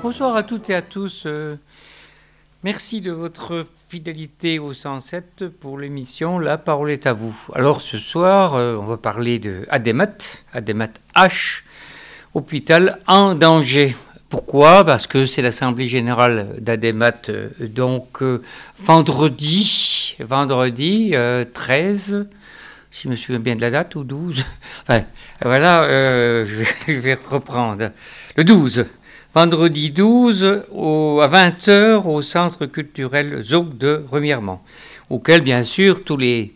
Bonsoir à toutes et à tous. Merci de votre fidélité au 107 pour l'émission La parole est à vous. Alors ce soir, on va parler de Ademat H, hôpital en danger. Pourquoi ? Parce que c'est l'Assemblée générale d'Ademat, vendredi 13, si je me souviens bien de la date, ou 12. Enfin, voilà, je vais reprendre. Le 12. Vendredi 12 à 20h au Centre culturel Zouk de Remiremont, auquel bien sûr tous les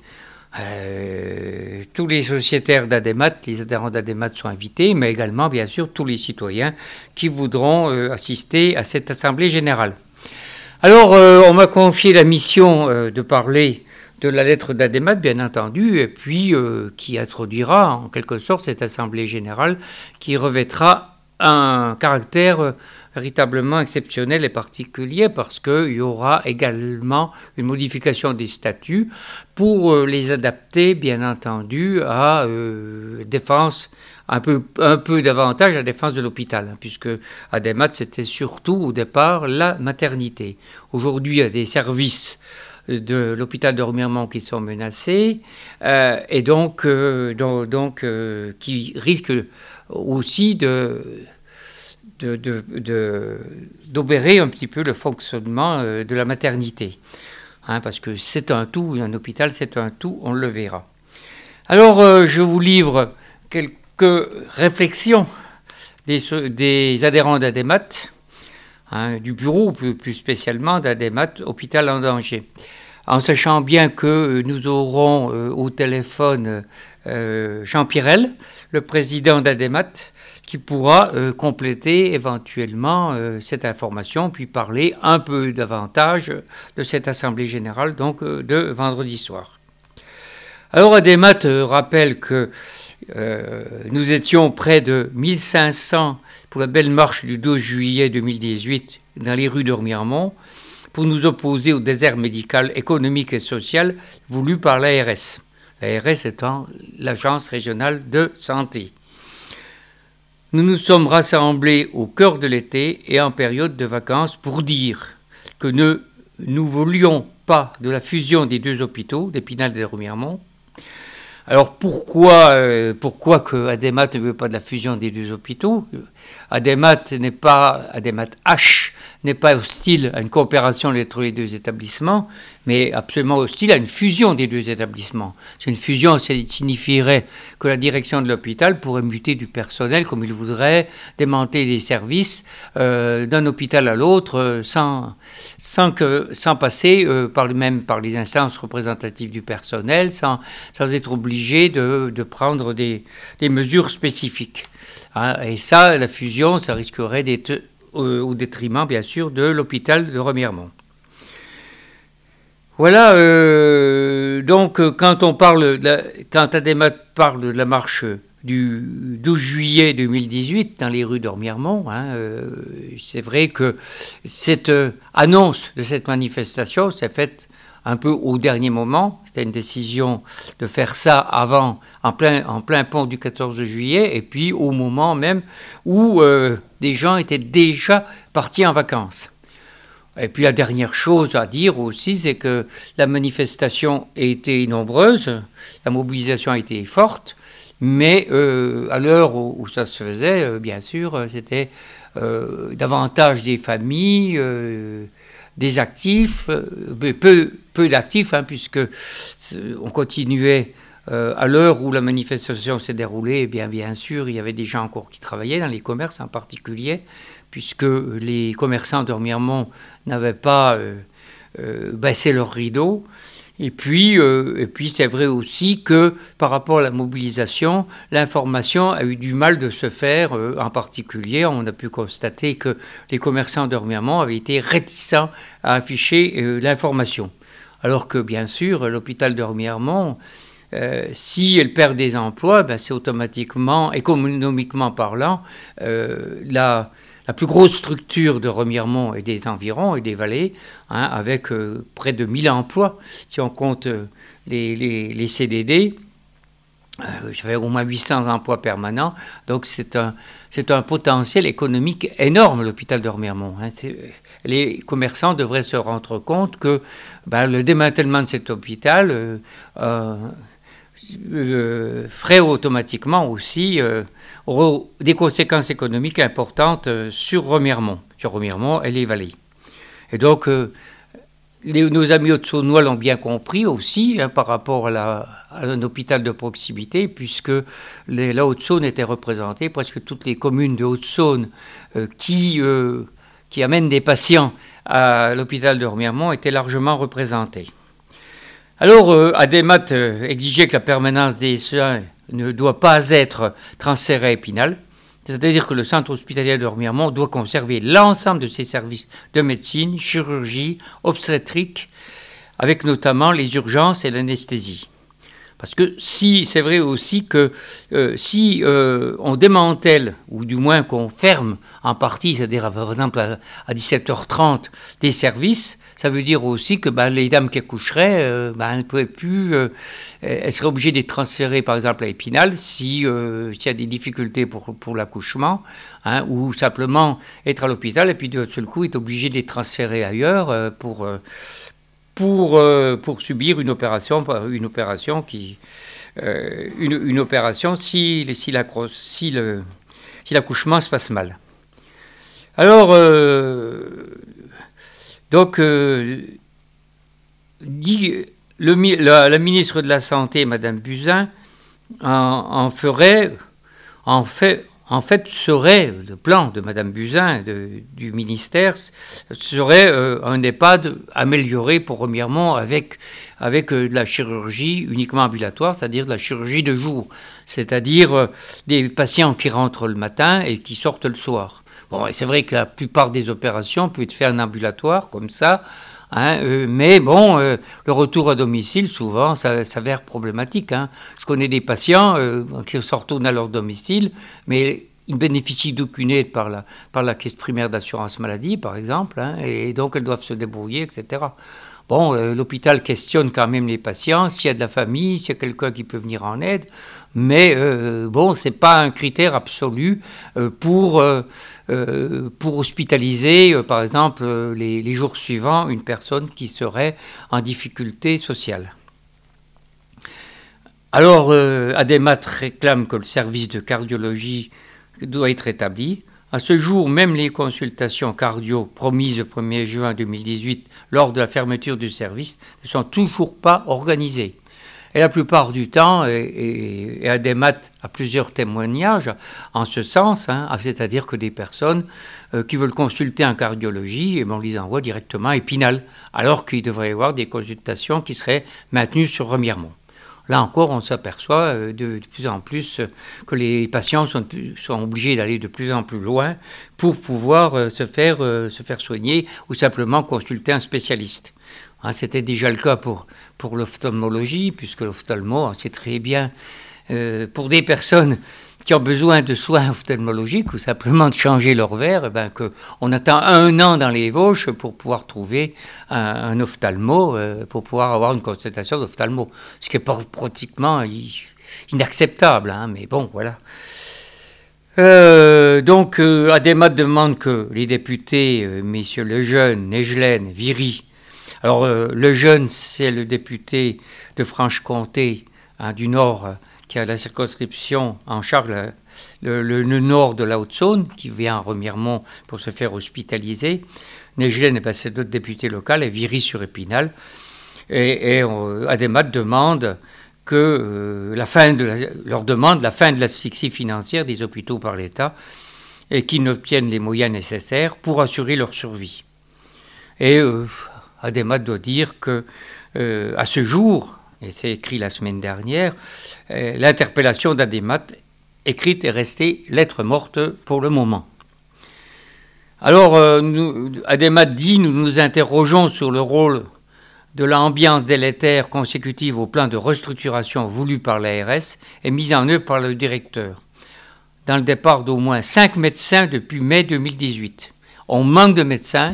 sociétaires d'Ademat, les adhérents d'Ademat sont invités, mais également bien sûr tous les citoyens qui voudront assister à cette assemblée générale. Alors on m'a confié la mission de parler de la lettre d'Ademat, bien entendu, et puis qui introduira en quelque sorte cette assemblée générale qui revêtra un caractère véritablement exceptionnel et particulier parce qu'il y aura également une modification des statuts pour les adapter, bien entendu, à défense, un peu davantage à la défense de l'hôpital, puisque Ademat, c'était surtout au départ la maternité. Aujourd'hui, il y a des services de l'hôpital de Remiremont qui sont menacés et donc qui risquent aussi d'obérer un petit peu le fonctionnement de la maternité. Parce que c'est un tout, un hôpital c'est un tout, on le verra. Alors je vous livre quelques réflexions des adhérents d'Ademat, du bureau plus spécialement d'Ademat, hôpital en danger. En sachant bien que nous aurons au téléphone Jean Pirel, le président d'Ademat, qui pourra compléter éventuellement cette information, puis parler un peu davantage de cette assemblée générale donc de vendredi soir. Alors Ademat rappelle que nous étions près de 1500 pour la belle marche du 12 juillet 2018 dans les rues de Remiremont pour nous opposer au désert médical, économique et social voulu par l'ARS. L'ARS étant l'Agence régionale de santé. Nous nous sommes rassemblés au cœur de l'été et en période de vacances pour dire que nous voulions pas de la fusion des deux hôpitaux, d'Épinal et de Remiremont. Alors pourquoi que Ademat ne veut pas de la fusion des deux hôpitaux ? Ademat H n'est pas hostile à une coopération entre les deux établissements, mais absolument hostile à une fusion des deux établissements. C'est une fusion, ça signifierait que la direction de l'hôpital pourrait muter du personnel comme il voudrait, démanteler des services d'un hôpital à l'autre sans passer par les instances représentatives du personnel, sans être obligé de prendre des mesures spécifiques. Et ça, la fusion, ça risquerait d'être au détriment, bien sûr, de l'hôpital de Remiremont. Voilà, donc quand Ademat parle de la marche du 12 juillet 2018 dans les rues de Remiremont, c'est vrai que cette annonce de cette manifestation s'est faite un peu au dernier moment. C'était une décision de faire ça avant, en plein pont du 14 juillet, et puis au moment même où des gens étaient déjà partis en vacances. Et puis la dernière chose à dire aussi, c'est que la manifestation a été nombreuse, la mobilisation a été forte, mais à l'heure où ça se faisait, bien sûr, c'était davantage des familles, des actifs, peu d'actifs, puisque on continuait à l'heure où la manifestation s'est déroulée. Et bien sûr, il y avait des gens encore qui travaillaient dans les commerces en particulier, puisque les commerçants de Remiremont n'avaient pas baissé leurs rideaux. Et puis c'est vrai aussi que par rapport à la mobilisation, l'information a eu du mal de se faire. En particulier, on a pu constater que les commerçants de Remiremont avaient été réticents à afficher l'information. Alors que, bien sûr, l'hôpital de Remiremont, si elle perd des emplois, c'est automatiquement, économiquement parlant, la plus grosse structure de Remiremont et des environs et des vallées, avec près de 1000 emplois, si on compte les CDD. Ça fait au moins 800 emplois permanents. Donc c'est un potentiel économique énorme, l'hôpital de Remiremont. Les commerçants devraient se rendre compte que le démantèlement de cet hôpital ferait automatiquement aussi des conséquences économiques importantes sur Remiremont et les vallées. Et donc nos amis haute-saônois l'ont bien compris aussi par rapport à un hôpital de proximité, puisque la Haute-Saône était représentée, presque toutes les communes de Haute-Saône qui amènent des patients à l'hôpital de Remiremont étaient largement représentées. Alors, Ademat exigeait que la permanence des soins ne doit pas être transférée à Épinal, c'est-à-dire que le centre hospitalier de Remiremont doit conserver l'ensemble de ses services de médecine, chirurgie, obstétrique, avec notamment les urgences et l'anesthésie. Parce que c'est vrai aussi que si on démantèle, ou du moins qu'on ferme en partie, c'est-à-dire par exemple à 17h30 des services, ça veut dire aussi que les dames qui accoucheraient, elles ne pouvaient plus, elles seraient obligées d'être transférées par exemple à Épinal s'il y a des difficultés pour l'accouchement, ou simplement être à l'hôpital et puis de seul coup être obligées d'être transférées ailleurs pour subir une opération si l'accouchement se passe mal. Alors donc la ministre de la Santé, Madame Buzyn, en fait, serait, le plan de Madame Buzyn, du ministère, serait un EHPAD amélioré pour Remiremont avec de la chirurgie uniquement ambulatoire, c'est-à-dire de la chirurgie de jour, c'est-à-dire des patients qui rentrent le matin et qui sortent le soir. Bon, c'est vrai que la plupart des opérations peuvent être faites en ambulatoire, comme ça, mais bon, le retour à domicile, souvent, ça s'avère problématique. Je connais des patients qui se retournent à leur domicile, mais ils ne bénéficient d'aucune aide par la caisse primaire d'assurance maladie, par exemple, et donc elles doivent se débrouiller, etc. Bon, l'hôpital questionne quand même les patients, s'il y a de la famille, s'il y a quelqu'un qui peut venir en aide, mais bon, c'est pas un critère absolu pour hospitaliser, par exemple, les jours suivants, une personne qui serait en difficulté sociale. Alors, Ademat réclame que le service de cardiologie doit être établi. À ce jour, même les consultations cardio promises le 1er juin 2018 lors de la fermeture du service ne sont toujours pas organisées. Et la plupart du temps, et Ademat a plusieurs témoignages en ce sens, c'est-à-dire que des personnes qui veulent consulter en cardiologie, on les envoie directement à Épinal, alors qu'il devrait y avoir des consultations qui seraient maintenues sur Remiremont. Là encore, on s'aperçoit de plus en plus que les patients sont obligés d'aller de plus en plus loin pour pouvoir se faire soigner ou simplement consulter un spécialiste. C'était déjà le cas pour l'ophtalmologie, puisque l'ophtalmo, c'est très bien pour des personnes qui ont besoin de soins ophtalmologiques ou simplement de changer leur verre, qu'on attend 1 an dans les Vosges pour pouvoir trouver un ophtalmo, pour pouvoir avoir une consultation d'ophtalmo. Ce qui est pratiquement inacceptable, mais bon, voilà. Donc, Ademat demande que les députés, messieurs Lejeune, Negelen, Viry. Alors, Lejeune, c'est le député de Franche-Comté, du Nord, qui a la circonscription en charge le nord de la Haute-Saône, qui vient à Remiremont pour se faire hospitaliser. Negelen, c'est d'autres députés locaux, et Viry sur Épinal. Et Ademat demande leur demande la fin de l'asphyxie financière des hôpitaux par l'État et qu'ils n'obtiennent les moyens nécessaires pour assurer leur survie. Et Ademat doit dire que à ce jour, et c'est écrit la semaine dernière, l'interpellation d'Ademat écrite est restée lettre morte pour le moment. Alors, Ademat dit, nous nous interrogeons sur le rôle de l'ambiance délétère consécutive au plan de restructuration voulu par l'ARS et mis en œuvre par le directeur. Dans le départ d'au moins 5 médecins depuis mai 2018. On manque de médecins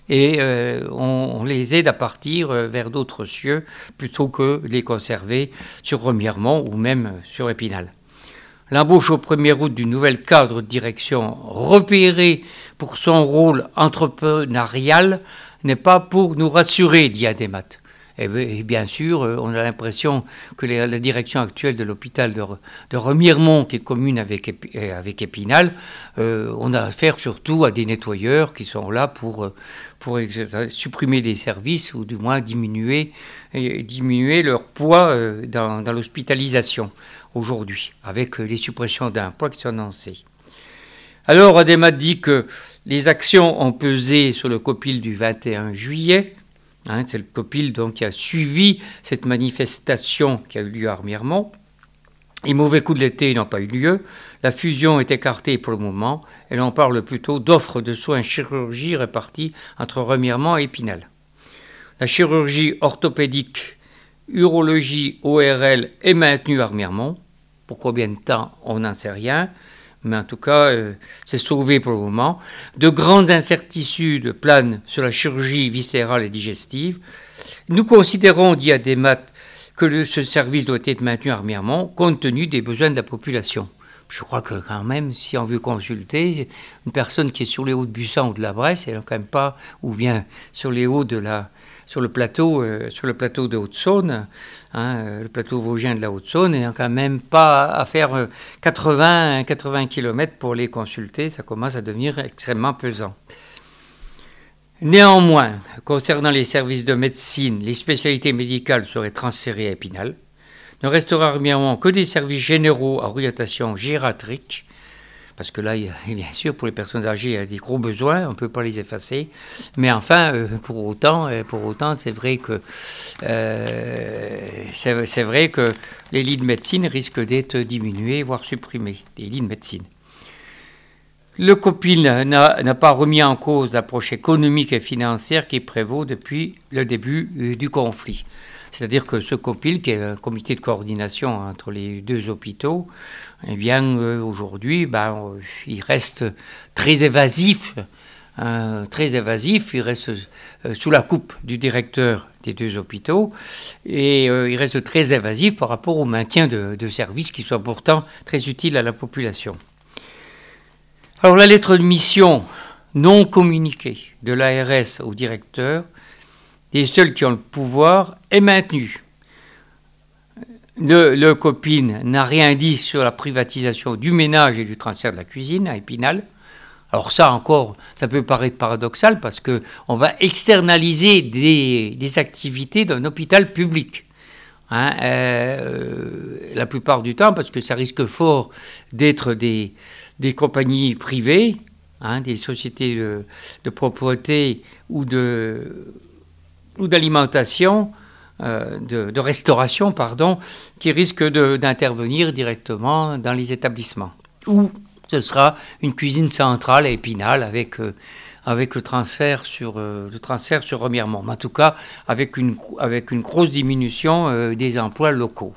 et on les aide à partir vers d'autres cieux plutôt que de les conserver sur Remiremont ou même sur Épinal. L'embauche au 1er août du nouvel cadre de direction repéré pour son rôle entrepreneurial n'est pas pour nous rassurer, dit Ademat. Et bien sûr, on a l'impression que la direction actuelle de l'hôpital de Remiremont, qui est commune avec Épinal, on a affaire surtout à des nettoyeurs qui sont là pour supprimer des services ou du moins diminuer leur poids dans l'hospitalisation aujourd'hui, avec les suppressions d'emplois qui sont annoncées. Alors, Ademat dit que les actions ont pesé sur le COPIL du 21 juillet. C'est le COPIL donc, qui a suivi cette manifestation qui a eu lieu à Remiremont. Les mauvais coups de l'été n'ont pas eu lieu. La fusion est écartée pour le moment. Et l'on parle plutôt d'offres de soins chirurgie réparties entre Remiremont et Épinal. La chirurgie orthopédique, urologie, ORL est maintenue à Remiremont. Pour combien de temps, on n'en sait rien. Mais en tout cas, c'est sauvé pour le moment. De grandes incertitudes planent sur la chirurgie viscérale et digestive. Nous considérons, dit Ademat, que ce service doit être maintenu à Remiremont compte tenu des besoins de la population. Je crois que quand même, si on veut consulter, une personne qui est sur les hauts de Bussan ou de la Bresse, elle n'est quand même pas, ou bien sur les hauts sur le plateau de Haute-Saône, le plateau vosgien de la Haute-Saône, et quand même pas à faire 80 km pour les consulter, ça commence à devenir extrêmement pesant. Néanmoins, concernant les services de médecine, les spécialités médicales seraient transférées à Épinal. Ne restera à Remiremont que des services généraux à orientation gériatrique, parce que là, bien sûr, pour les personnes âgées, il y a des gros besoins, on ne peut pas les effacer. Mais enfin, pour autant, c'est vrai que les lits de médecine risquent d'être diminués, voire supprimés, des lits de médecine. Le COPIL n'a pas remis en cause l'approche économique et financière qui prévaut depuis le début du conflit. C'est-à-dire que ce COPIL, qui est un comité de coordination entre les deux hôpitaux, eh bien, aujourd'hui, il reste très évasif. Il reste sous la coupe du directeur des deux hôpitaux et il reste très évasif par rapport au maintien de services qui sont pourtant très utiles à la population. Alors, la lettre de mission non communiquée de l'ARS au directeur, des seuls qui ont le pouvoir, est maintenue. Le COPIL n'a rien dit sur la privatisation du ménage et du transfert de la cuisine à Épinal. Alors ça encore, ça peut paraître paradoxal parce qu'on va externaliser des activités d'un hôpital public. La plupart du temps, parce que ça risque fort d'être des compagnies privées, des sociétés de propreté ou d'alimentation, de restauration, qui risquent d'intervenir directement dans les établissements. Ou ce sera une cuisine centrale à Épinal avec le transfert sur Remiremont. Mais en tout cas, avec une grosse diminution des emplois locaux.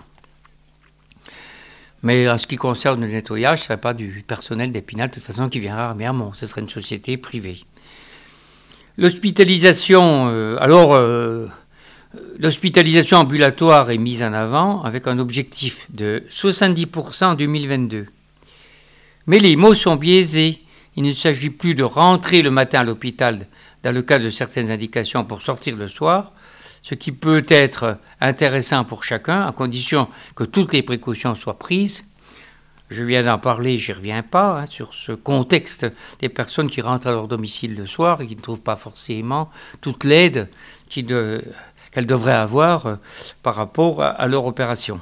Mais en ce qui concerne le nettoyage, ce ne serait pas du personnel d'Épinal de toute façon qui viendra à Remiremont. Ce serait une société privée. L'hospitalisation, l'hospitalisation ambulatoire est mise en avant avec un objectif de 70% en 2022. Mais les mots sont biaisés. Il ne s'agit plus de rentrer le matin à l'hôpital dans le cas de certaines indications pour sortir le soir, ce qui peut être intéressant pour chacun à condition que toutes les précautions soient prises. Je viens d'en parler, j'y reviens pas, sur ce contexte des personnes qui rentrent à leur domicile le soir et qui ne trouvent pas forcément toute l'aide qu'elles devraient avoir par rapport à leur opération.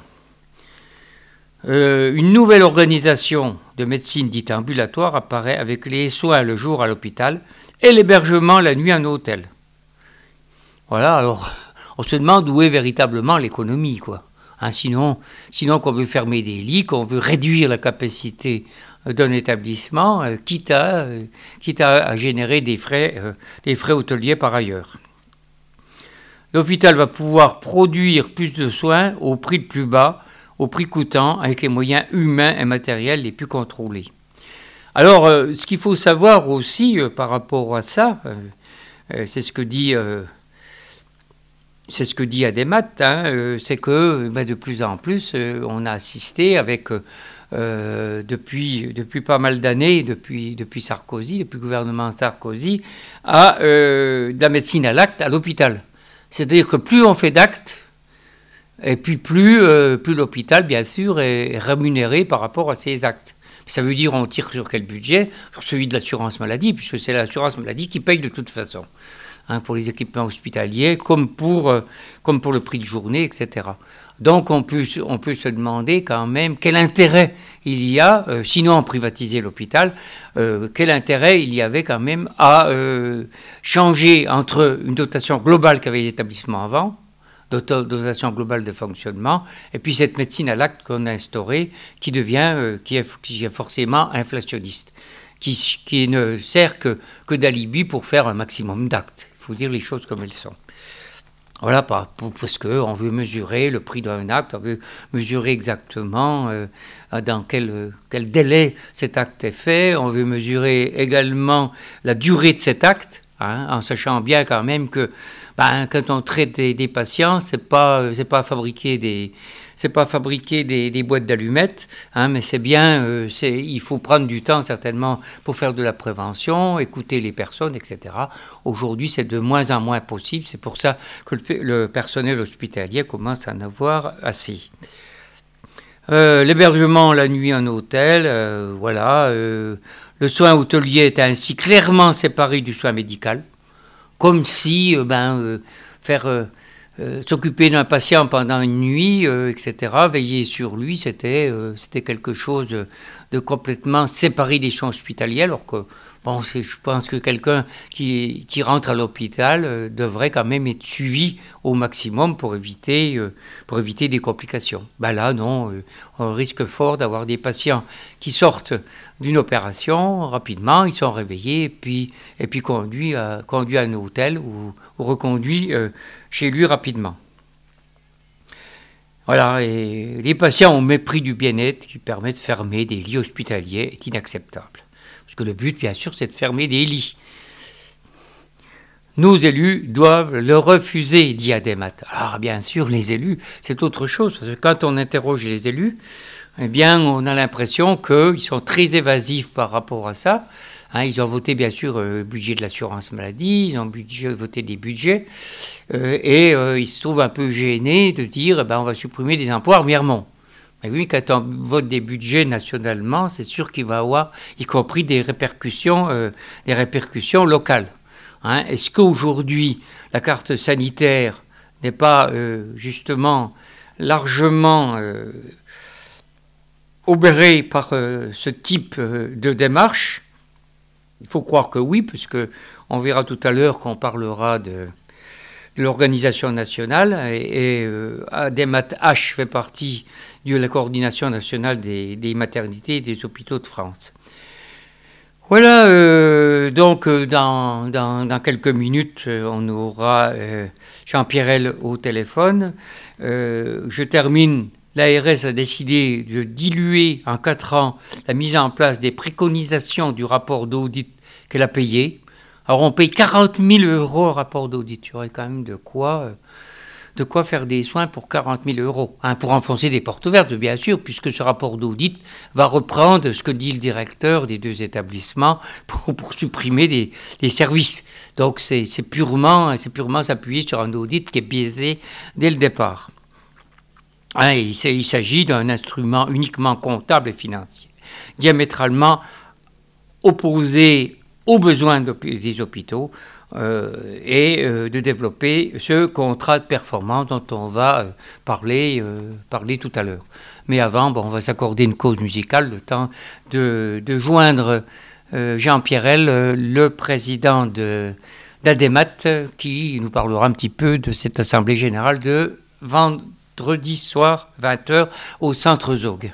Une nouvelle organisation de médecine dite ambulatoire apparaît avec les soins le jour à l'hôpital et l'hébergement la nuit en hôtel. Voilà, alors on se demande où est véritablement l'économie, quoi. Sinon qu'on veut fermer des lits, qu'on veut réduire la capacité d'un établissement, quitte à générer des frais hôteliers par ailleurs. L'hôpital va pouvoir produire plus de soins au prix le plus bas, au prix coûtant, avec les moyens humains et matériels les plus contrôlés. Alors, ce qu'il faut savoir aussi par rapport à ça, c'est ce que dit Ademat, c'est que de plus en plus, on a assisté avec, depuis pas mal d'années, depuis Sarkozy, depuis le gouvernement Sarkozy, à de la médecine à l'acte à l'hôpital. C'est-à-dire que plus on fait d'actes, et puis plus l'hôpital, bien sûr, est rémunéré par rapport à ses actes. Ça veut dire on tire sur quel budget? Sur celui de l'assurance maladie, puisque c'est l'assurance maladie qui paye de toute façon. Pour les équipements hospitaliers, comme pour le prix de journée, etc. Donc on peut se demander quand même quel intérêt il y a, sinon à privatiser l'hôpital, quel intérêt il y avait quand même à changer entre une dotation globale qu'avaient les établissements avant, dotation globale de fonctionnement, et puis cette médecine à l'acte qu'on a instaurée, qui est forcément inflationniste, qui ne sert que d'alibi pour faire un maximum d'actes. Il faut dire les choses comme elles sont. Voilà, parce qu'on veut mesurer le prix d'un acte, on veut mesurer exactement dans quel délai cet acte est fait, on veut mesurer également la durée de cet acte, en sachant bien quand même que quand on traite des patients, c'est pas fabriquer des boîtes d'allumettes, mais c'est bien, il faut prendre du temps certainement pour faire de la prévention, écouter les personnes, etc. Aujourd'hui, c'est de moins en moins possible. C'est pour ça que le personnel hospitalier commence à en avoir assez. L'hébergement la nuit en hôtel, le soin hôtelier est ainsi clairement séparé du soin médical, comme si s'occuper d'un patient pendant une nuit, etc., veiller sur lui, c'était quelque chose de complètement séparé des soins hospitaliers, alors que je pense que quelqu'un qui rentre à l'hôpital devrait quand même être suivi au maximum pour éviter des complications. Là, non, on risque fort d'avoir des patients qui sortent d'une opération rapidement, ils sont réveillés et puis conduits à un hôtel ou reconduits chez lui rapidement. Voilà, et les patients au mépris du bien-être qui permet de fermer des lits hospitaliers est inacceptable. Parce que le but, bien sûr, c'est de fermer des lits. Nos élus doivent le refuser, dit Ademat. Alors, bien sûr, les élus, c'est autre chose. Parce que quand on interroge les élus, eh bien, on a l'impression qu'ils sont très évasifs par rapport à ça. Ils ont voté, bien sûr, le budget de l'assurance maladie, ils ont voté des budgets, et ils se trouvent un peu gênés de dire on va supprimer des emplois à Remiremont. Mais oui, quand on vote des budgets nationalement, c'est sûr qu'il va y avoir, y compris des répercussions locales. Est-ce qu'aujourd'hui, la carte sanitaire n'est pas justement largement obérée par ce type de démarche? Il faut croire que oui, puisqu'on verra tout à l'heure qu'on parlera de l'organisation nationale, et Ademat H fait partie de la coordination nationale des maternités et des hôpitaux de France. Voilà, donc dans quelques minutes, on aura Jean-Pierre au téléphone. Je termine. L'ARS a décidé de diluer en 4 ans la mise en place des préconisations du rapport d'audit qu'elle a payé. Alors on paye 40 000 € au rapport d'audit. Il y aurait quand même de quoi faire des soins pour 40 000 €. Pour enfoncer des portes ouvertes, bien sûr, puisque ce rapport d'audit va reprendre ce que dit le directeur des 2 établissements pour supprimer des services. Donc c'est purement s'appuyer sur un audit qui est biaisé dès le départ. Il s'agit d'un instrument uniquement comptable et financier, diamétralement opposé aux besoins des hôpitaux et de développer ce contrat de performance dont on va parler tout à l'heure. Mais avant, on va s'accorder une pause musicale, le temps de joindre Jean-Pierre, le président d'Ademat, qui nous parlera un petit peu de cette assemblée générale de vendredi soir, 20h, au Centre Zog.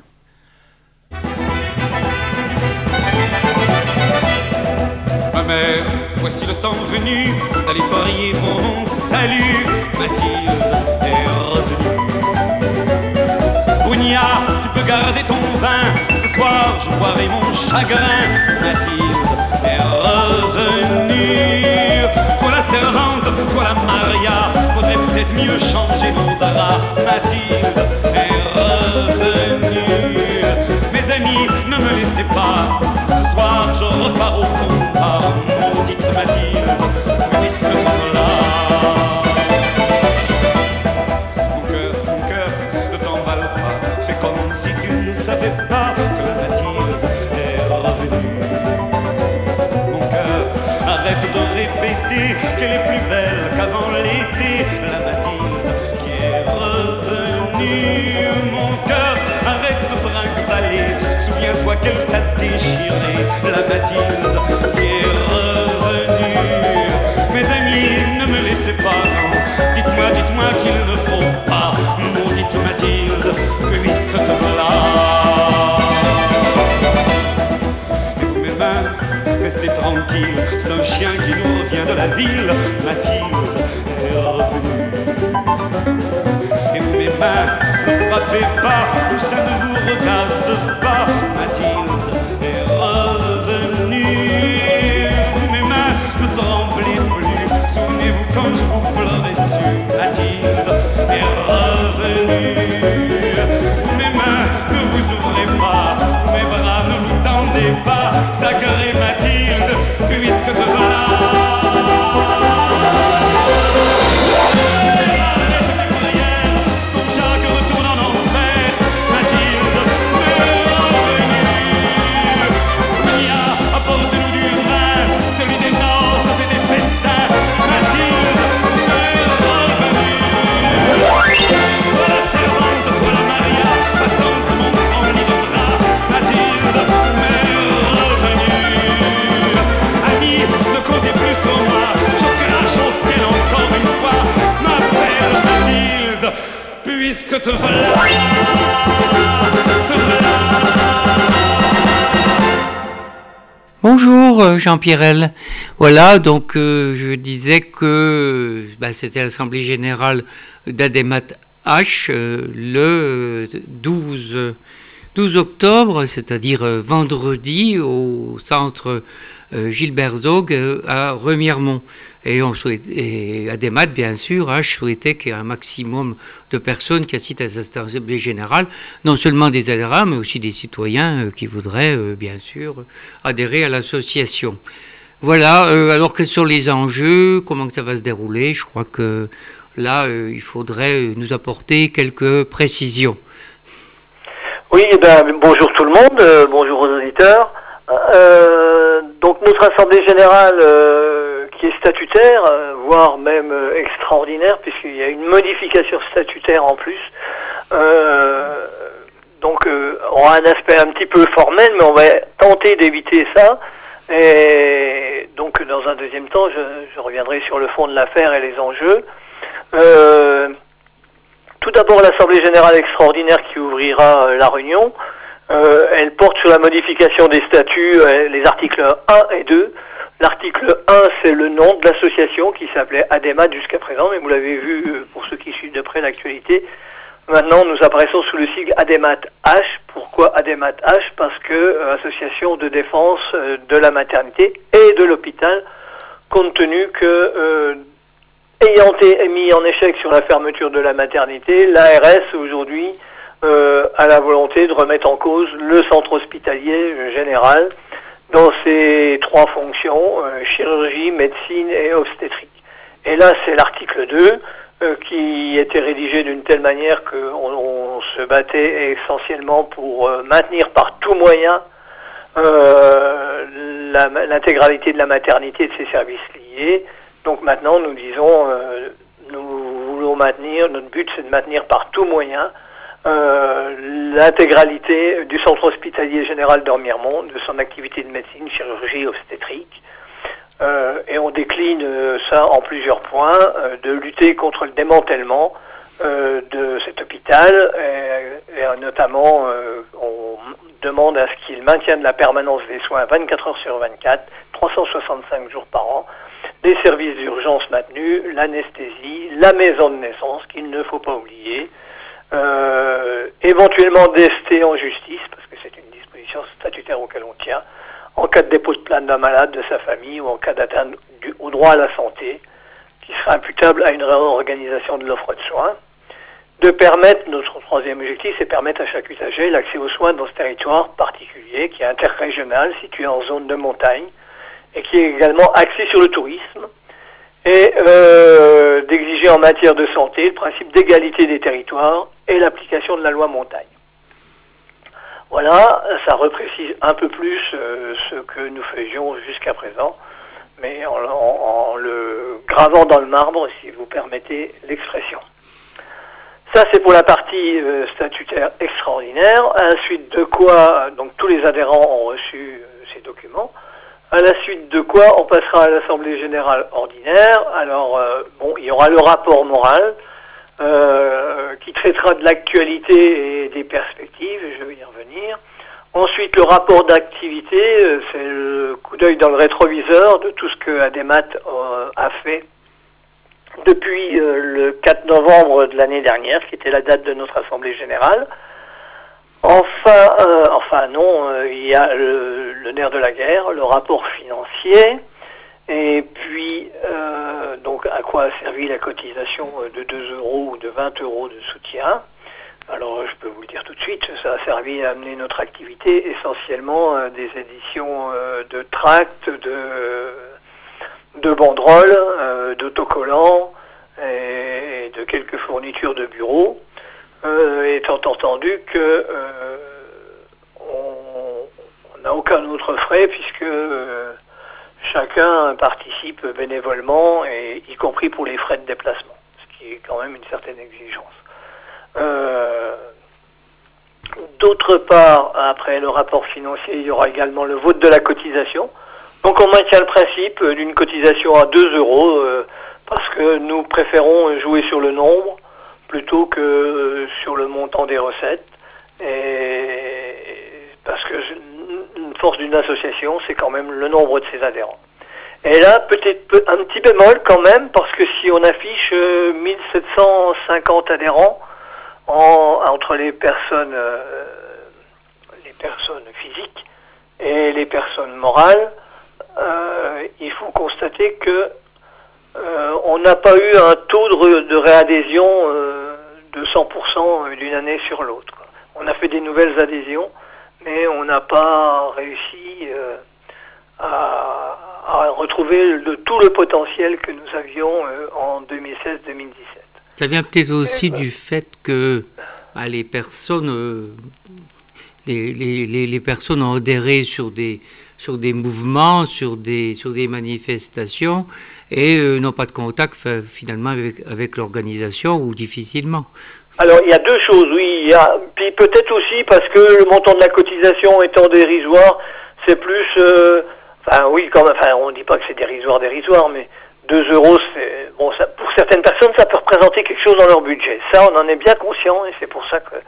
Ma mère, voici le temps venu d'aller prier pour mon salut. Mathilde est revenue. Bougnat, tu peux garder ton vin. Ce soir, je boirai mon chagrin. Mathilde est revenue. Toi, la peut-être mieux changer nos draps. Mathilde est revenue. Mes amis, ne me laissez pas. Ce soir, je repars au combat. Maudite Mathilde, puisque tu es là. Mon cœur, ne t'emballe pas. Fais comme si tu ne savais pas que la Mathilde est revenue. Mon cœur, arrête de répéter qu'elle est plus belle qu'avant l'été. La Mathilde qui est revenue. Mon cœur, arrête de brinque-baller. Souviens-toi qu'elle t'a déchiré. La Mathilde qui est revenue. Mes amis, ne me laissez pas, non. Dites-moi qu'il ne faut pas. Maudite Mathilde, puisque te voilà. Et vous, mes mains, restez tranquilles. C'est un chien qui nous revient de la ville. Mathilde est revenue. Et vous, mes mains, ne frappez pas. Tout ça ne vous regarde pas. Mathilde est revenue. Vous, mes mains, ne tremblez plus. Souvenez-vous quand je vous pleurais dessus. Mathilde est revenue. Vous, mes mains, ne vous ouvrez pas. Vous, mes bras, ne vous tendez pas. Sacrée Mathilde, puisque te voilà. Puisque te voilà, te voilà. Bonjour Jean-Pierre. Voilà, donc je disais que c'était l'Assemblée Générale d'Ademat H le 12 octobre, c'est-à-dire vendredi, au centre Gilbert Zog à Remiremont. Et Ademat, bien sûr, H souhaitait qu'il y ait un maximum de personnes qui assistent à cette Assemblée Générale, non seulement des adhérents, mais aussi des citoyens qui voudraient, bien sûr, adhérer à l'association. Voilà, alors quels sont les enjeux, comment ça va se dérouler? Je crois que là, il faudrait nous apporter quelques précisions. Oui, bonjour tout le monde, bonjour aux auditeurs. Donc notre Assemblée Générale qui est statutaire, voire même extraordinaire, puisqu'il y a une modification statutaire en plus, donc aura un aspect un petit peu formel, mais on va tenter d'éviter ça. Et donc dans un deuxième temps, je reviendrai sur le fond de l'affaire et les enjeux. Tout d'abord, l'Assemblée Générale extraordinaire qui ouvrira la réunion, elle porte sur la modification des statuts, les articles 1 et 2. L'article 1, c'est le nom de l'association qui s'appelait Ademat jusqu'à présent, mais vous l'avez vu pour ceux qui suivent de près l'actualité. Maintenant, nous apparaissons sous le sigle Ademat H. Pourquoi Ademat H? Parce que association de défense de la maternité et de l'hôpital, compte tenu que, ayant été mis en échec sur la fermeture de la maternité, l'ARS aujourd'hui a la volonté de remettre en cause le centre hospitalier général dans ses trois fonctions, chirurgie, médecine et obstétrique. Et là, c'est l'article 2 qui était rédigé d'une telle manière qu'on se battait essentiellement pour maintenir par tout moyen l'intégralité de la maternité et de ses services liés. Donc maintenant, nous disons, nous voulons maintenir, notre but c'est de maintenir par tout moyen l'intégralité du centre hospitalier général de Remiremont, de son activité de médecine, chirurgie, obstétrique. Et on décline ça en plusieurs points, de lutter contre le démantèlement de cet hôpital, et notamment on demande à ce qu'il maintienne la permanence des soins 24 heures sur 24, 365 jours par an, les services d'urgence maintenus, l'anesthésie, la maison de naissance, qu'il ne faut pas oublier, éventuellement d'ester en justice, parce que c'est une disposition statutaire auquel on tient, en cas de dépôt de plainte d'un malade, de sa famille, ou en cas d'atteinte au droit à la santé, qui sera imputable à une réorganisation de l'offre de soins. De permettre, notre troisième objectif, c'est permettre à chaque usager l'accès aux soins dans ce territoire particulier qui est interrégional, situé en zone de montagne, et qui est également axé sur le tourisme, et d'exiger en matière de santé le principe d'égalité des territoires et l'application de la loi montagne. Voilà, ça reprécise un peu plus ce que nous faisions jusqu'à présent, mais en le gravant dans le marbre, si vous permettez l'expression. Ça, c'est pour la partie statutaire extraordinaire, à la suite de quoi, donc tous les adhérents ont reçu ces documents, à la suite de quoi on passera à l'Assemblée Générale Ordinaire. Alors, il y aura le rapport moral, qui traitera de l'actualité et des perspectives, je vais y revenir. Ensuite, le rapport d'activité, c'est le coup d'œil dans le rétroviseur de tout ce que ADEMAT a fait depuis le 4 novembre de l'année dernière, qui était la date de notre Assemblée Générale. Enfin non, il y a le nerf de la guerre, le rapport financier, et puis donc à quoi a servi la cotisation de 2 euros ou de 20 euros de soutien. Alors je peux vous le dire tout de suite, ça a servi à amener notre activité, essentiellement des éditions de tracts, de banderoles, d'autocollants et de quelques fournitures de bureaux, étant entendu que on n'a aucun autre frais puisque chacun participe bénévolement, et y compris pour les frais de déplacement, ce qui est quand même une certaine exigence. D'autre part, après le rapport financier, il y aura également le vote de la cotisation. Donc on maintient le principe d'une cotisation à 2 euros parce que nous préférons jouer sur le nombre plutôt que sur le montant des recettes. Et parce que une force d'une association, c'est quand même le nombre de ses adhérents. Et là, peut-être un petit bémol quand même, parce que si on affiche 1750 adhérents entre les personnes physiques et les personnes morales, il faut constater que on n'a pas eu un taux de réadhésion de 100% d'une année sur l'autre. On a fait des nouvelles adhésions, mais on n'a pas réussi à retrouver tout le potentiel que nous avions en 2016-2017. Ça vient peut-être aussi du fait que les personnes ont adhéré sur des mouvements, sur des manifestations, et n'ont pas de contact finalement avec l'organisation, ou difficilement. Alors il y a deux choses, oui. Puis peut-être aussi parce que le montant de la cotisation étant dérisoire, c'est plus... on ne dit pas que c'est dérisoire, mais 2 euros, pour certaines personnes, ça peut représenter quelque chose dans leur budget. Ça, on en est bien conscient, et c'est pour ça que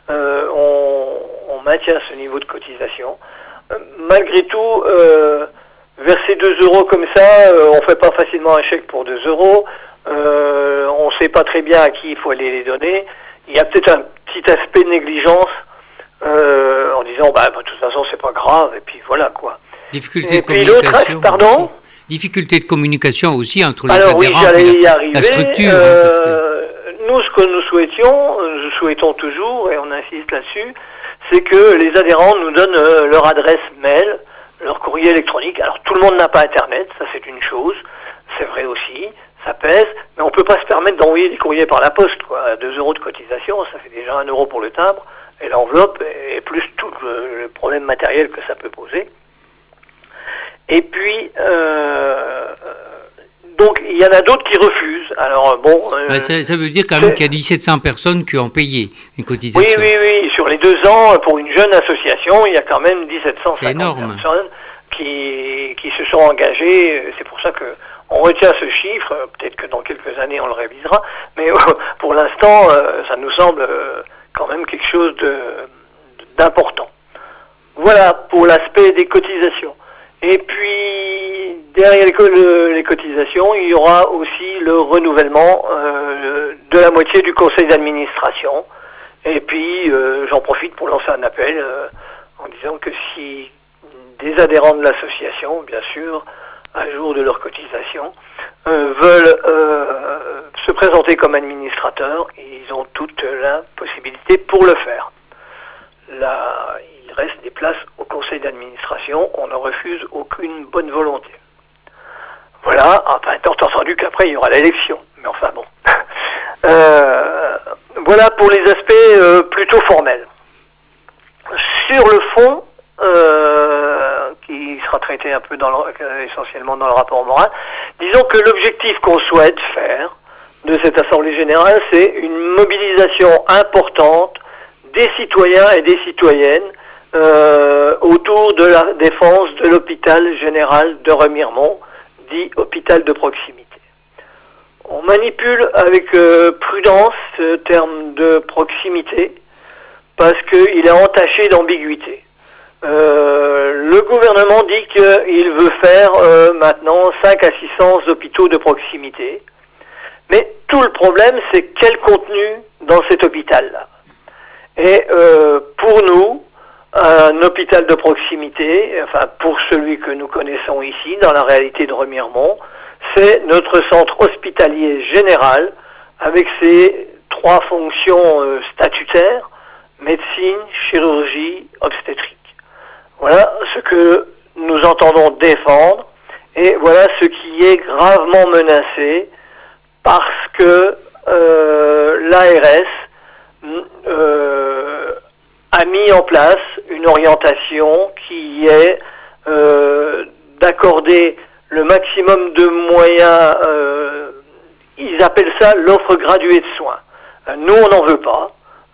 on maintient ce niveau de cotisation. Malgré tout, verser 2 euros comme ça, on ne fait pas facilement un chèque pour 2 euros. On ne sait pas très bien à qui il faut aller les donner. Il y a peut-être un petit aspect de négligence en disant de toute façon c'est pas grave, et puis voilà quoi. Difficulté de communication. Pardon ? Difficulté de communication aussi entre les adhérents. Alors oui, j'allais y arriver. La structure. Nous, ce que nous souhaitons toujours, et on insiste là-dessus, c'est que les adhérents nous donnent leur adresse mail, leur courrier électronique. Alors tout le monde n'a pas Internet, ça c'est une chose, c'est vrai aussi, ça pèse, mais on ne peut pas se permettre d'envoyer des courriers par la poste, quoi. 2 euros de cotisation, ça fait déjà 1 euro pour le timbre, et l'enveloppe, et plus tout le problème matériel que ça peut poser. Et puis, donc, il y en a d'autres qui refusent. Alors, ça veut dire quand même qu'il y a 1700 personnes qui ont payé une cotisation. Oui. Sur les 2 ans, pour une jeune association, il y a quand même 1750 personnes qui se sont engagées. C'est pour ça qu'on retient ce chiffre. Peut-être que dans quelques années, on le révisera. Mais pour l'instant, ça nous semble quand même quelque chose d'important. Voilà pour l'aspect des cotisations. Et puis, derrière les cotisations, il y aura aussi le renouvellement de la moitié du conseil d'administration. Et puis, j'en profite pour lancer un appel en disant que si des adhérents de l'association, bien sûr, à jour de leur cotisation, veulent se présenter comme administrateurs, ils ont toute la possibilité pour le faire. Là, il reste des places au conseil d'administration, on ne refuse aucune bonne volonté. Voilà, enfin, étant entendu qu'après il y aura l'élection, mais enfin bon. Voilà pour les aspects plutôt formels. Sur le fond, qui sera traité un peu essentiellement dans le rapport moral, disons que l'objectif qu'on souhaite faire de cette Assemblée Générale, c'est une mobilisation importante des citoyens et des citoyennes autour de la défense de l'hôpital général de Remiremont, dit hôpital de proximité. On manipule avec prudence ce terme de proximité parce qu'il est entaché d'ambiguïté. Le gouvernement dit qu'il veut faire maintenant 5 à 600 hôpitaux de proximité. Mais tout le problème, c'est quel contenu dans cet hôpital-là. Et pour nous, un hôpital de proximité, enfin pour celui que nous connaissons ici, dans la réalité de Remiremont, c'est notre centre hospitalier général avec ses 3 fonctions statutaires, médecine, chirurgie, obstétrique. Voilà ce que nous entendons défendre et voilà ce qui est gravement menacé parce que l'ARS a mis en place une orientation qui est d'accorder le maximum de moyens, ils appellent ça l'offre graduée de soins. Nous, on n'en veut pas.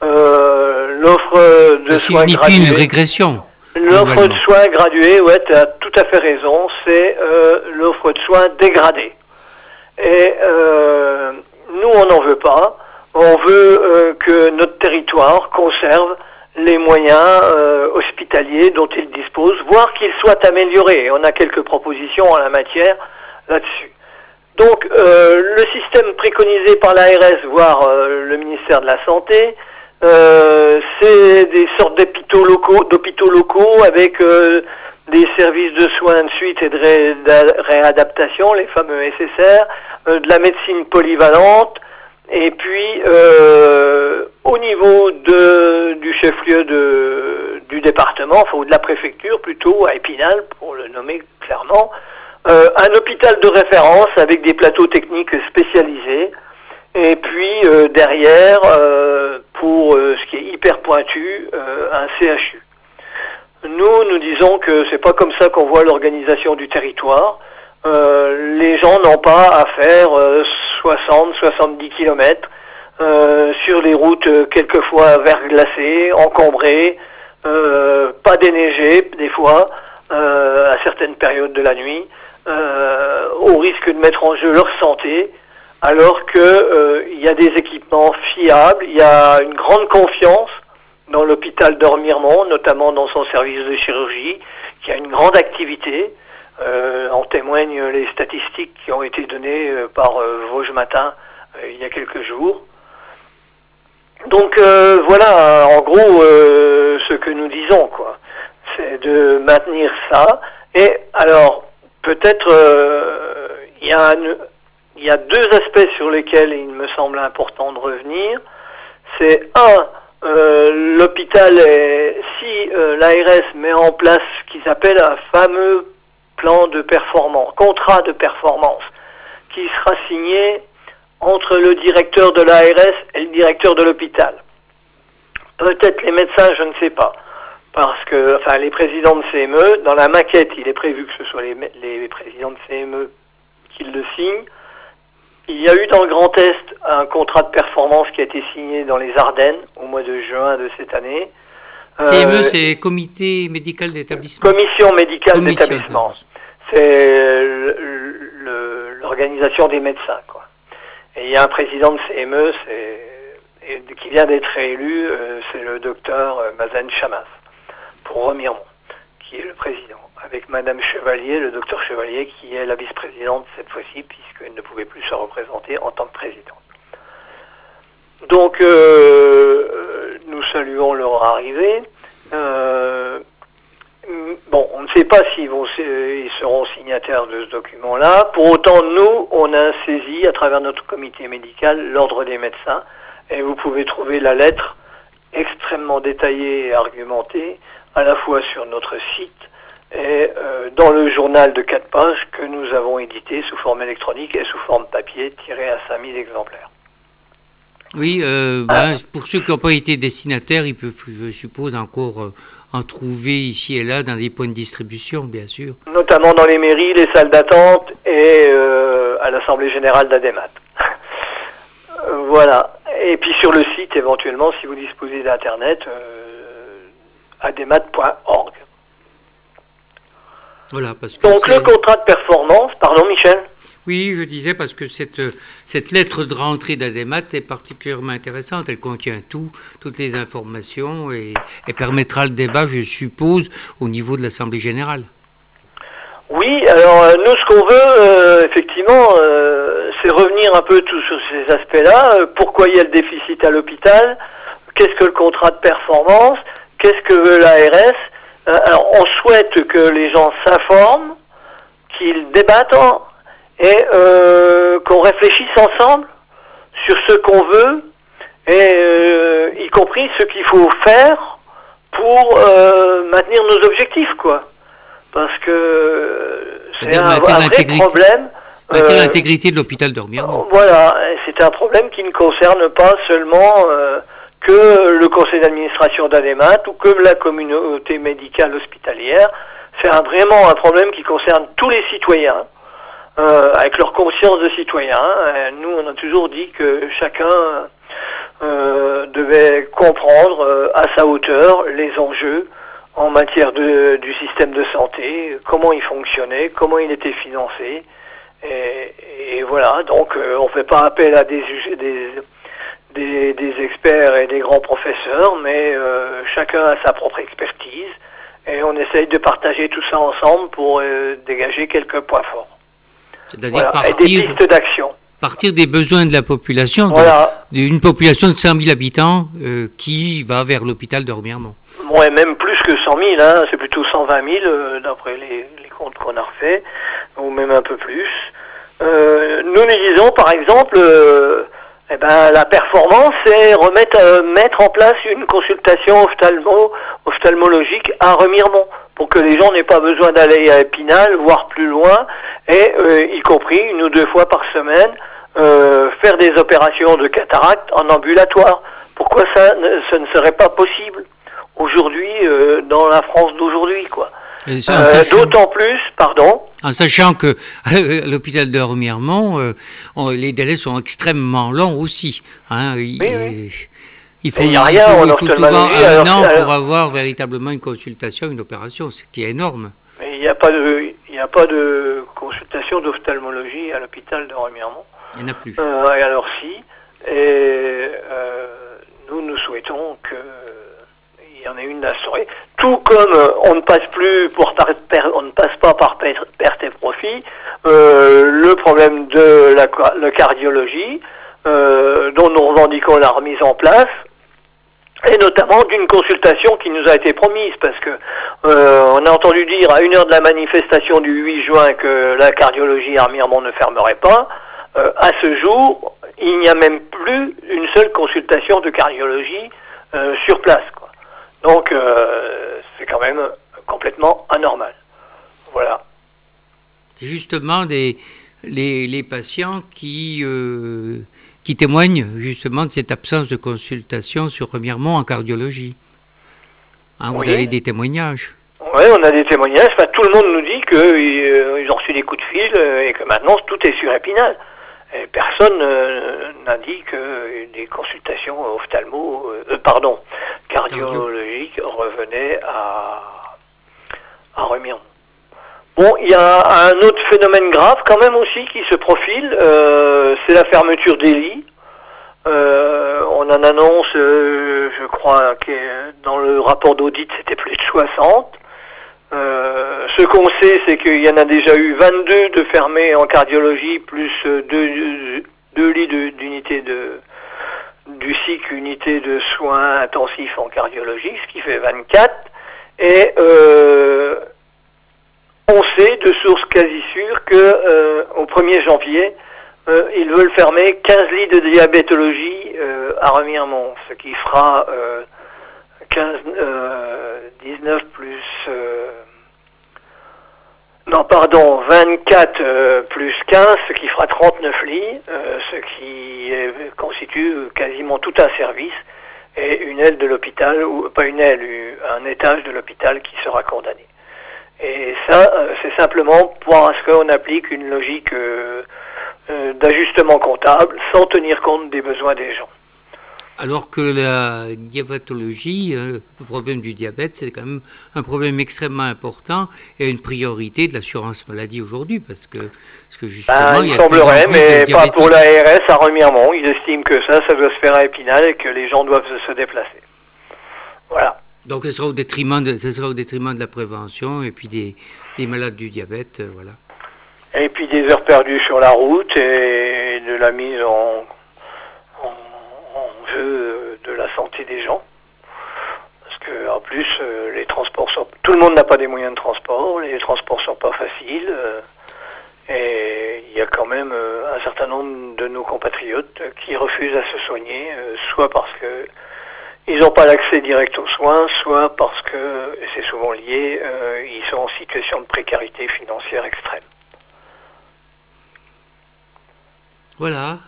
L'offre de soins graduée... une régression. L'offre de soins graduée, ouais, tu as tout à fait raison, c'est l'offre de soins dégradée. Et nous, on n'en veut pas. On veut que notre territoire conserve les moyens hospitaliers dont il dispose, voire qu'ils soient améliorés. On a quelques propositions en la matière là-dessus. Donc, le système préconisé par l'ARS, voire le ministère de la Santé, c'est des sortes d'hôpitaux locaux avec des services de soins de suite et de réadaptation, les fameux SSR, de la médecine polyvalente, et puis au niveau du chef-lieu du département, enfin, ou de la préfecture plutôt, à Épinal, pour le nommer clairement, un hôpital de référence avec des plateaux techniques spécialisés, et puis derrière, pour ce qui est hyper pointu, un CHU. Nous disons que c'est pas comme ça qu'on voit l'organisation du territoire. Les gens n'ont pas à faire 60-70 km sur les routes quelquefois verglacées, encombrées, pas déneigées des fois, à certaines périodes de la nuit, au risque de mettre en jeu leur santé, alors qu'il y a des équipements fiables, il y a une grande confiance dans l'hôpital de Remiremont, notamment dans son service de chirurgie, qui a une grande activité. En témoignent les statistiques qui ont été données par Vosges Matin il y a quelques jours. Donc voilà, en gros, ce que nous disons, quoi. C'est de maintenir ça. Et alors, peut-être, il y a 2 aspects sur lesquels il me semble important de revenir. C'est l'hôpital, si l'ARS met en place ce qu'ils appellent un fameux plan de performance, contrat de performance, qui sera signé entre le directeur de l'ARS et le directeur de l'hôpital. Peut-être les médecins, je ne sais pas, parce que, enfin, les présidents de CME, dans la maquette, il est prévu que ce soit les présidents de CME qui le signent. Il y a eu dans le Grand Est un contrat de performance qui a été signé dans les Ardennes au mois de juin de cette année. CME, c'est Comité médical d'établissement. Commission médicale d'établissement. C'est l'organisation des médecins, quoi. Et il y a un président de CME qui vient d'être réélu, c'est le docteur Mazen Chamas, pour Remiremont, qui est le président, avec Madame Chevalier, le docteur Chevalier, qui est la vice-présidente cette fois-ci, puisqu'elle ne pouvait plus se représenter en tant que présidente. Donc, nous saluons leur arrivée, Bon, on ne sait pas s'ils seront signataires de ce document-là. Pour autant, nous, on a saisi, à travers notre comité médical, l'ordre des médecins. Et vous pouvez trouver la lettre extrêmement détaillée et argumentée, à la fois sur notre site et dans le journal de 4 pages que nous avons édité sous forme électronique et sous forme papier, tiré à 5000 exemplaires. Oui, pour ceux qui n'ont pas été destinataires, ils peuvent, je suppose, encore en trouver ici et là dans des points de distribution, bien sûr. Notamment dans les mairies, les salles d'attente et à l'Assemblée Générale d'Ademat. Voilà. Et puis sur le site, éventuellement, si vous disposez d'Internet, ademat.org. Voilà, parce que donc le contrat de performance, pardon Michel. Oui, je disais parce que cette lettre de rentrée d'Ademat est particulièrement intéressante. Elle contient toutes les informations et permettra le débat, je suppose, au niveau de l'Assemblée Générale. Oui, alors nous ce qu'on veut, effectivement, c'est revenir un peu tout sur ces aspects-là. Pourquoi il y a le déficit à l'hôpital? Qu'est-ce que le contrat de performance? Qu'est-ce que veut l'ARS? Alors on souhaite que les gens s'informent, qu'ils débattent et qu'on réfléchisse ensemble sur ce qu'on veut, et y compris ce qu'il faut faire pour maintenir nos objectifs, quoi. Parce que c'est un vrai problème. L'intégrité de l'hôpital de Remiremont. Voilà, c'est un problème qui ne concerne pas seulement que le conseil d'administration d'Ademat ou que la communauté médicale hospitalière. C'est vraiment un problème qui concerne tous les citoyens, avec leur conscience de citoyen. Nous, on a toujours dit que chacun devait comprendre à sa hauteur les enjeux en matière du système de santé, comment il fonctionnait, comment il était financé. Et voilà, donc on ne fait pas appel à des experts et des grands professeurs, mais chacun a sa propre expertise. Et on essaye de partager tout ça ensemble pour dégager quelques points forts. C'est-à-dire et des pistes d'action. Partir des besoins de la population, d'une population de 100 000 habitants qui va vers l'hôpital de Remiremont. Ouais, même plus que 100 000, hein, c'est plutôt 120 000 d'après les comptes qu'on a refaits, ou même un peu plus. Nous disons par exemple, la performance, c'est mettre en place une consultation ophtalmologique à Remiremont, pour que les gens n'aient pas besoin d'aller à Épinal, voire plus loin, et y compris 1 ou 2 fois par semaine, faire des opérations de cataracte en ambulatoire. Pourquoi ce ne serait pas possible aujourd'hui, dans la France d'aujourd'hui, quoi. D'autant plus, pardon. En sachant que à l'hôpital de Remiremont, les délais sont extrêmement longs aussi. Hein, il faut rien en ophtalmologie un an pour avoir véritablement une consultation, une opération, ce qui est énorme. Mais il n'y a pas de consultation d'ophtalmologie à l'hôpital de Remiremont. Il n'y en a plus. Et alors si, et nous souhaitons que il y en a une d'instaurée. Tout comme on ne passe pas par perte et profit, le problème de la cardiologie, dont nous revendiquons la remise en place, et notamment d'une consultation qui nous a été promise, parce que on a entendu dire à 1h de la manifestation du 8 juin que la cardiologie à Remiremont ne fermerait pas. À ce jour, il n'y a même plus une seule consultation de cardiologie sur place, quoi. Donc, c'est quand même complètement anormal. Voilà. C'est justement les patients qui témoignent justement de cette absence de consultation sur Remiremont en cardiologie. Hein, vous avez des témoignages? Oui, on a des témoignages. Enfin, tout le monde nous dit qu'ils ont reçu des coups de fil et que maintenant tout est sur Épinal. Et personne n'a dit que des consultations cardiologiques revenaient à Remiremont. Bon, il y a un autre phénomène grave quand même aussi qui se profile, c'est la fermeture des lits. On en annonce, je crois, que dans le rapport d'audit, c'était plus de 60. Ce qu'on sait, c'est qu'il y en a déjà eu 22 de fermés en cardiologie, plus deux lits d'unité du SIC, unité de soins intensifs en cardiologie, ce qui fait 24. Et on sait de sources quasi sûres que au 1er janvier, ils veulent fermer 15 lits de diabétologie à Remiremont, ce qui fera 19 plus... 24 plus 15, ce qui fera 39 lits, ce qui constitue quasiment tout un service et une aile de l'hôpital, ou pas une aile, un étage de l'hôpital qui sera condamné. Et ça, c'est simplement parce qu'on applique une logique d'ajustement comptable sans tenir compte des besoins des gens. Alors que la diabétologie, le problème du diabète, c'est quand même un problème extrêmement important et une priorité de l'assurance maladie aujourd'hui, parce que justement... il semblerait, mais pas pour l'ARS à Remiremont. Ils estiment que ça doit se faire à Épinal et que les gens doivent se déplacer. Voilà. Donc ce sera au détriment de la prévention et puis des malades du diabète, voilà. Et puis des heures perdues sur la route et de la mise en jeu de la santé des gens. Parce que en plus, les transports tout le monde n'a pas des moyens de transport, les transports sont pas faciles. Et il y a quand même un certain nombre de nos compatriotes qui refusent à se soigner, soit parce que ils n'ont pas l'accès direct aux soins, soit parce que, et c'est souvent lié, ils sont en situation de précarité financière extrême. Voilà,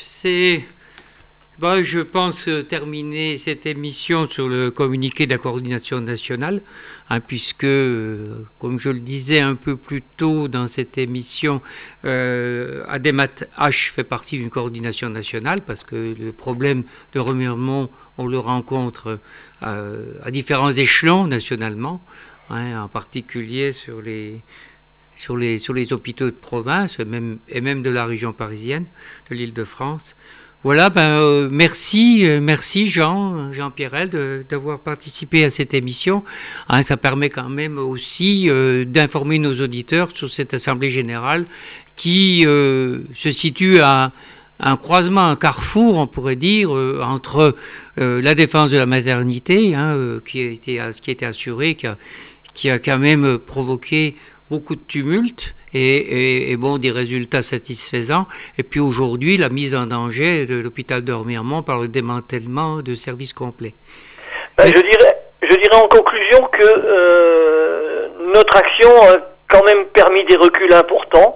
je pense terminer cette émission sur le communiqué de la coordination nationale, puisque, comme je le disais un peu plus tôt dans cette émission, ADEMAT H fait partie d'une coordination nationale, parce que le problème de Remiremont, on le rencontre à différents échelons nationalement, en particulier sur les hôpitaux de province et même de la région parisienne, de l'Île-de-France. Voilà, merci Jean-Pierrel d'avoir participé à cette émission. Ça permet quand même aussi d'informer nos auditeurs sur cette Assemblée Générale qui se situe à un croisement, un carrefour, on pourrait dire, entre la défense de la maternité, qui a été assurée, qui a quand même provoqué beaucoup de tumultes et des résultats satisfaisants. Et puis aujourd'hui, la mise en danger de l'hôpital de Remiremont par le démantèlement de services complets. Je dirais en conclusion que notre action a quand même permis des reculs importants.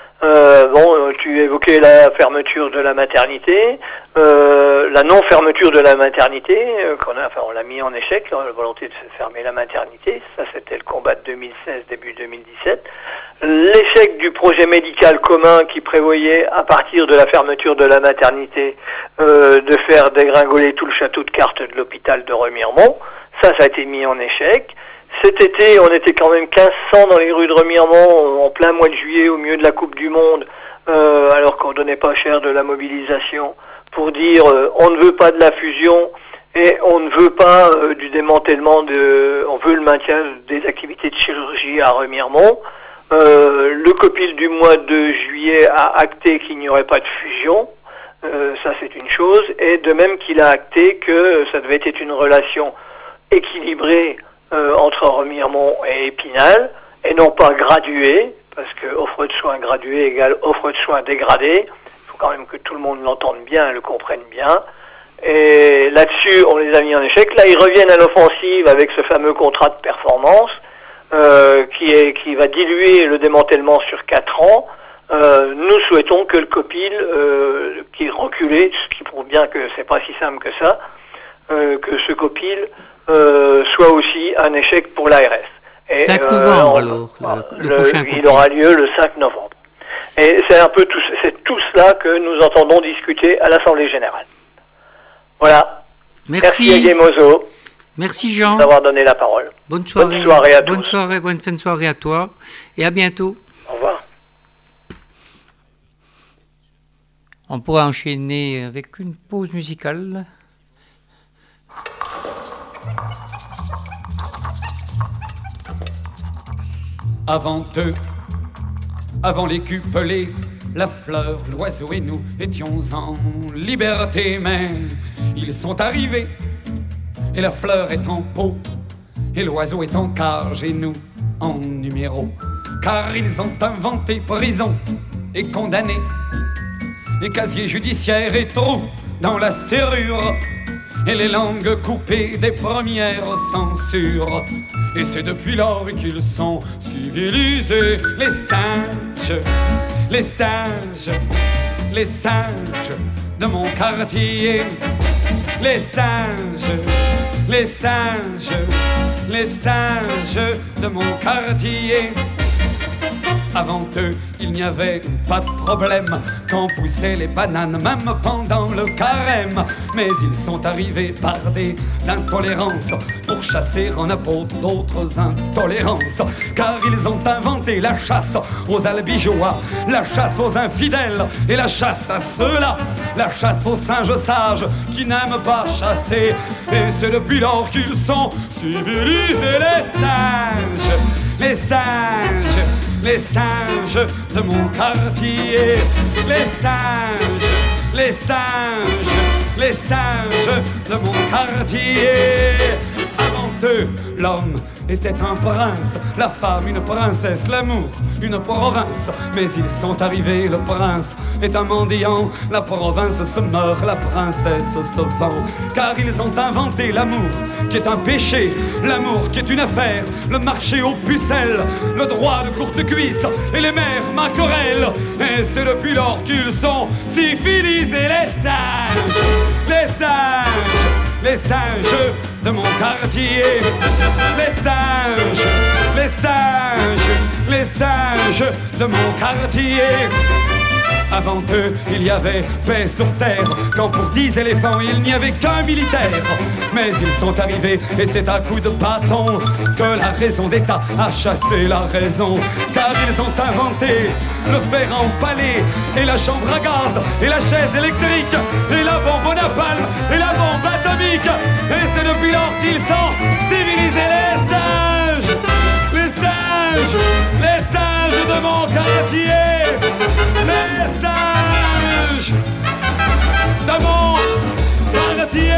Tu évoquais la fermeture de la maternité, la non-fermeture de la maternité, on l'a mis en échec, la volonté de fermer la maternité, ça c'était le combat de 2016, début 2017. L'échec du projet médical commun qui prévoyait, à partir de la fermeture de la maternité, de faire dégringoler tout le château de cartes de l'hôpital de Remiremont, ça a été mis en échec. Cet été, on était quand même 1500 dans les rues de Remiremont, en plein mois de juillet, au milieu de la Coupe du Monde, alors qu'on donnait pas cher de la mobilisation, pour dire on ne veut pas de la fusion et on ne veut pas du démantèlement on veut le maintien des activités de chirurgie à Remiremont. Le COPIL du mois de juillet a acté qu'il n'y aurait pas de fusion, ça c'est une chose, et de même qu'il a acté que ça devait être une relation équilibrée entre Remiremont et Épinal, et non pas graduée, parce que offre de soins graduée égale offre de soins dégradée. Il faut quand même que tout le monde l'entende bien, le comprenne bien. Et là-dessus, on les a mis en échec. Là, ils reviennent à l'offensive avec ce fameux contrat de performance qui va diluer le démantèlement sur 4 ans. Nous souhaitons que le COPIL, qui est reculé, ce qui prouve bien que c'est pas si simple que ça, que ce COPIL soit aussi un échec pour l'ARS. 5 novembre, le prochain COPIL. Il aura lieu le 5 novembre. Et c'est un peu tout cela que nous entendons discuter à l'Assemblée Générale. Voilà. Merci à Guémozo. Merci Jean. D'avoir donné la parole. Bonne soirée. Bonne soirée à tous. Bonne fin de soirée à toi. Et à bientôt. Au revoir. On pourra enchaîner avec une pause musicale. Avant eux, avant les cupelés, la fleur, l'oiseau et nous étions en liberté. Mais ils sont arrivés et la fleur est en pot. Et l'oiseau est en cage et nous en numéro. Car ils ont inventé prison et condamné, et casier judiciaire et trous dans la serrure, et les langues coupées des premières censures. Et c'est depuis lors qu'ils sont civilisés. Les singes, les singes, les singes de mon quartier. Les singes, les singes, les singes de mon quartier. Avant eux, il n'y avait pas de problème quand poussaient les bananes, même pendant le carême. Mais ils sont arrivés bardés d'intolérance pour chasser en apôtre d'autres intolérances. Car ils ont inventé la chasse aux albigeois, la chasse aux infidèles et la chasse à ceux-là, la chasse aux singes sages qui n'aiment pas chasser. Et c'est depuis lors qu'ils sont civilisés. Les singes, les singes, les singes de mon quartier. Les singes, les singes, les singes de mon quartier. Avant eux, l'homme était un prince, la femme une princesse, l'amour une province. Mais ils sont arrivés, le prince est un mendiant, la province se meurt, la princesse se vend. Car ils ont inventé l'amour qui est un péché, l'amour qui est une affaire, le marché aux pucelles, le droit de courte cuisse et les mères maquerelles. Et c'est depuis lors qu'ils sont civilisés. Les singes, les singes, les singes de mon quartier. Les singes, les singes, les singes de mon quartier. Avant eux, il y avait paix sur terre, quand pour 10 éléphants, il n'y avait qu'un militaire. Mais ils sont arrivés, et c'est à coup de bâton que la raison d'État a chassé la raison. Car ils ont inventé le fer empalé, et la chambre à gaz, et la chaise électrique, et la bombe au napalm, et la bombe atomique. Et c'est depuis lors qu'ils sont civilisés. Les singes, les singes, les singes de mon quartier. Les singes de mon quartier.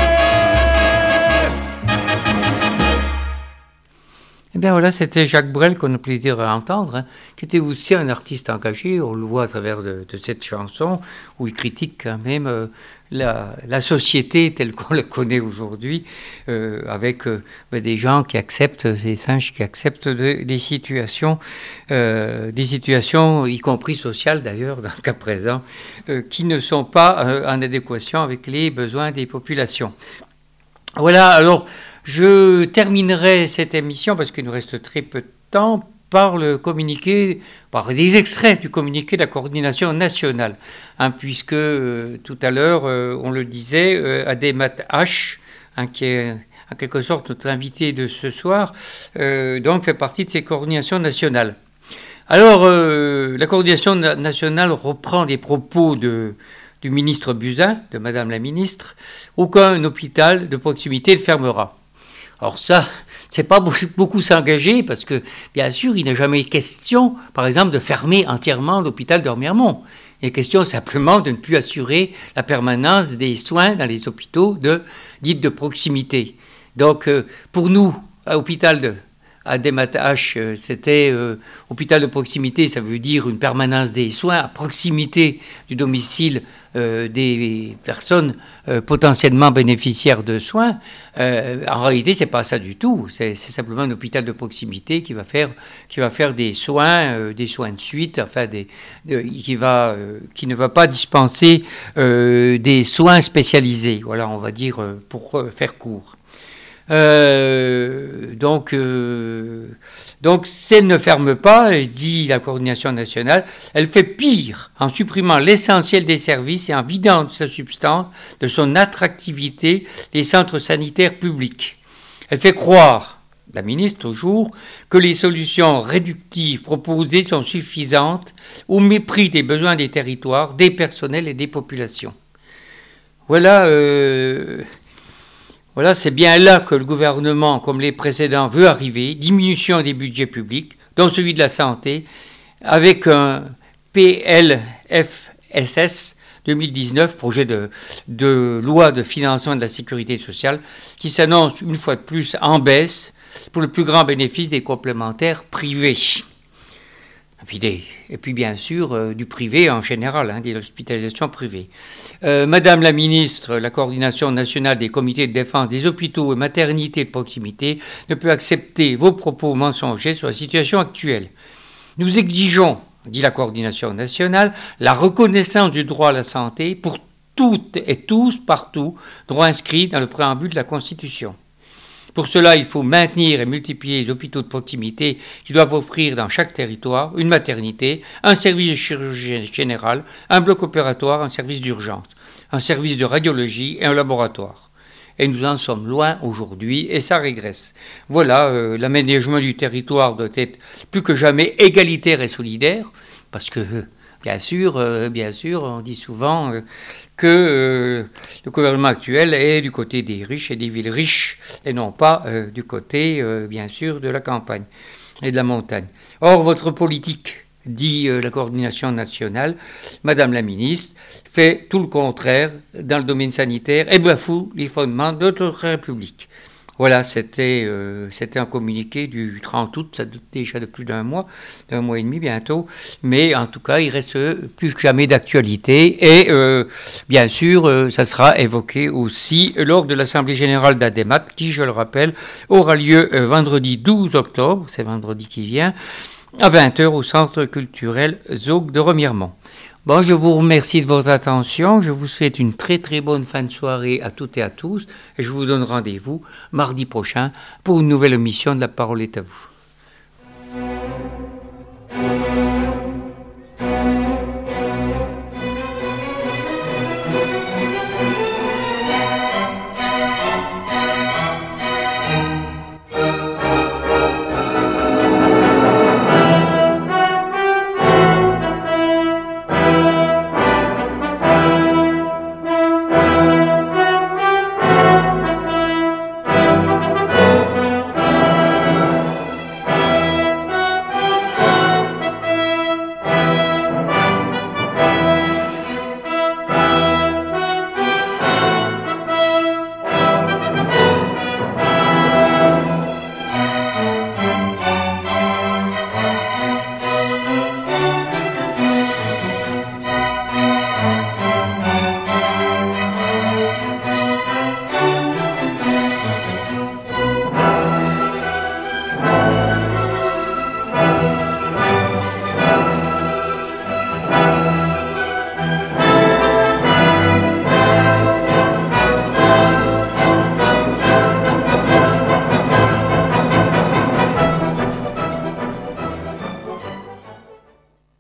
Eh bien voilà, c'était Jacques Brel qu'on a plaisir à entendre, hein, qui était aussi un artiste engagé. On le voit à travers de cette chanson où il critique quand même la société telle qu'on la connaît aujourd'hui, avec des gens qui acceptent, des singes qui acceptent des situations, y compris sociales d'ailleurs, dans le cas présent, qui ne sont pas en adéquation avec les besoins des populations. Voilà, alors je terminerai cette émission, parce qu'il nous reste très peu de temps, par le communiqué, par des extraits du communiqué de la coordination nationale, hein, puisque tout à l'heure, on le disait, Ademat H, hein, qui est en quelque sorte notre invité de ce soir, donc fait partie de ces coordinations nationales. Alors, la coordination nationale reprend des propos du ministre Buzyn, de Madame la ministre: aucun hôpital de proximité ne fermera. Alors ça, c'est pas beaucoup s'engager, parce que, bien sûr, il n'est jamais question, par exemple, de fermer entièrement l'hôpital de Remiremont. Il est question simplement de ne plus assurer la permanence des soins dans les hôpitaux dits de proximité. Donc, pour nous, à l'hôpital Ademat H, c'était hôpital de proximité, ça veut dire une permanence des soins à proximité du domicile des personnes potentiellement bénéficiaires de soins. En réalité, c'est pas ça du tout. C'est simplement un hôpital de proximité qui va faire des soins de suite, enfin qui ne va pas dispenser des soins spécialisés. Voilà, on va dire pour faire court. Donc, si elle ne ferme pas, dit la coordination nationale, elle fait pire en supprimant l'essentiel des services et en vidant de sa substance, de son attractivité, les centres sanitaires publics. Elle fait croire, la ministre toujours, que les solutions réductives proposées sont suffisantes au mépris des besoins des territoires, des personnels et des populations. Voilà, c'est bien là que le gouvernement, comme les précédents, veut arriver. Diminution des budgets publics, dont celui de la santé, avec un PLFSS 2019, projet de loi de financement de la sécurité sociale, qui s'annonce une fois de plus en baisse pour le plus grand bénéfice des complémentaires privés. Et puis bien sûr du privé en général, des hospitalisations privées. Madame la ministre, la coordination nationale des comités de défense des hôpitaux et maternités de proximité ne peut accepter vos propos mensongers sur la situation actuelle. Nous exigeons, dit la coordination nationale, la reconnaissance du droit à la santé pour toutes et tous, partout, droit inscrit dans le préambule de la Constitution. Pour cela, il faut maintenir et multiplier les hôpitaux de proximité qui doivent offrir dans chaque territoire une maternité, un service de chirurgie générale, un bloc opératoire, un service d'urgence, un service de radiologie et un laboratoire. Et nous en sommes loin aujourd'hui et ça régresse. Voilà, l'aménagement du territoire doit être plus que jamais égalitaire et solidaire, parce que, bien sûr, on dit souvent que le gouvernement actuel est du côté des riches et des villes riches, et non pas du côté, bien sûr, de la campagne et de la montagne. Or, votre politique, dit la coordination nationale, Madame la ministre, fait tout le contraire dans le domaine sanitaire et bafoue les fondements de notre République. Voilà, c'était un communiqué du 30 août, ça date déjà de plus d'un mois et demi bientôt, mais en tout cas, il reste plus que jamais d'actualité et bien sûr, ça sera évoqué aussi lors de l'Assemblée générale d'Ademat, qui, je le rappelle, aura lieu vendredi 12 octobre, c'est vendredi qui vient, à 20h au Centre culturel Zouk de Remiremont. Bon, je vous remercie de votre attention. Je vous souhaite une très très bonne fin de soirée à toutes et à tous. Et je vous donne rendez-vous mardi prochain pour une nouvelle émission de La Parole est à vous.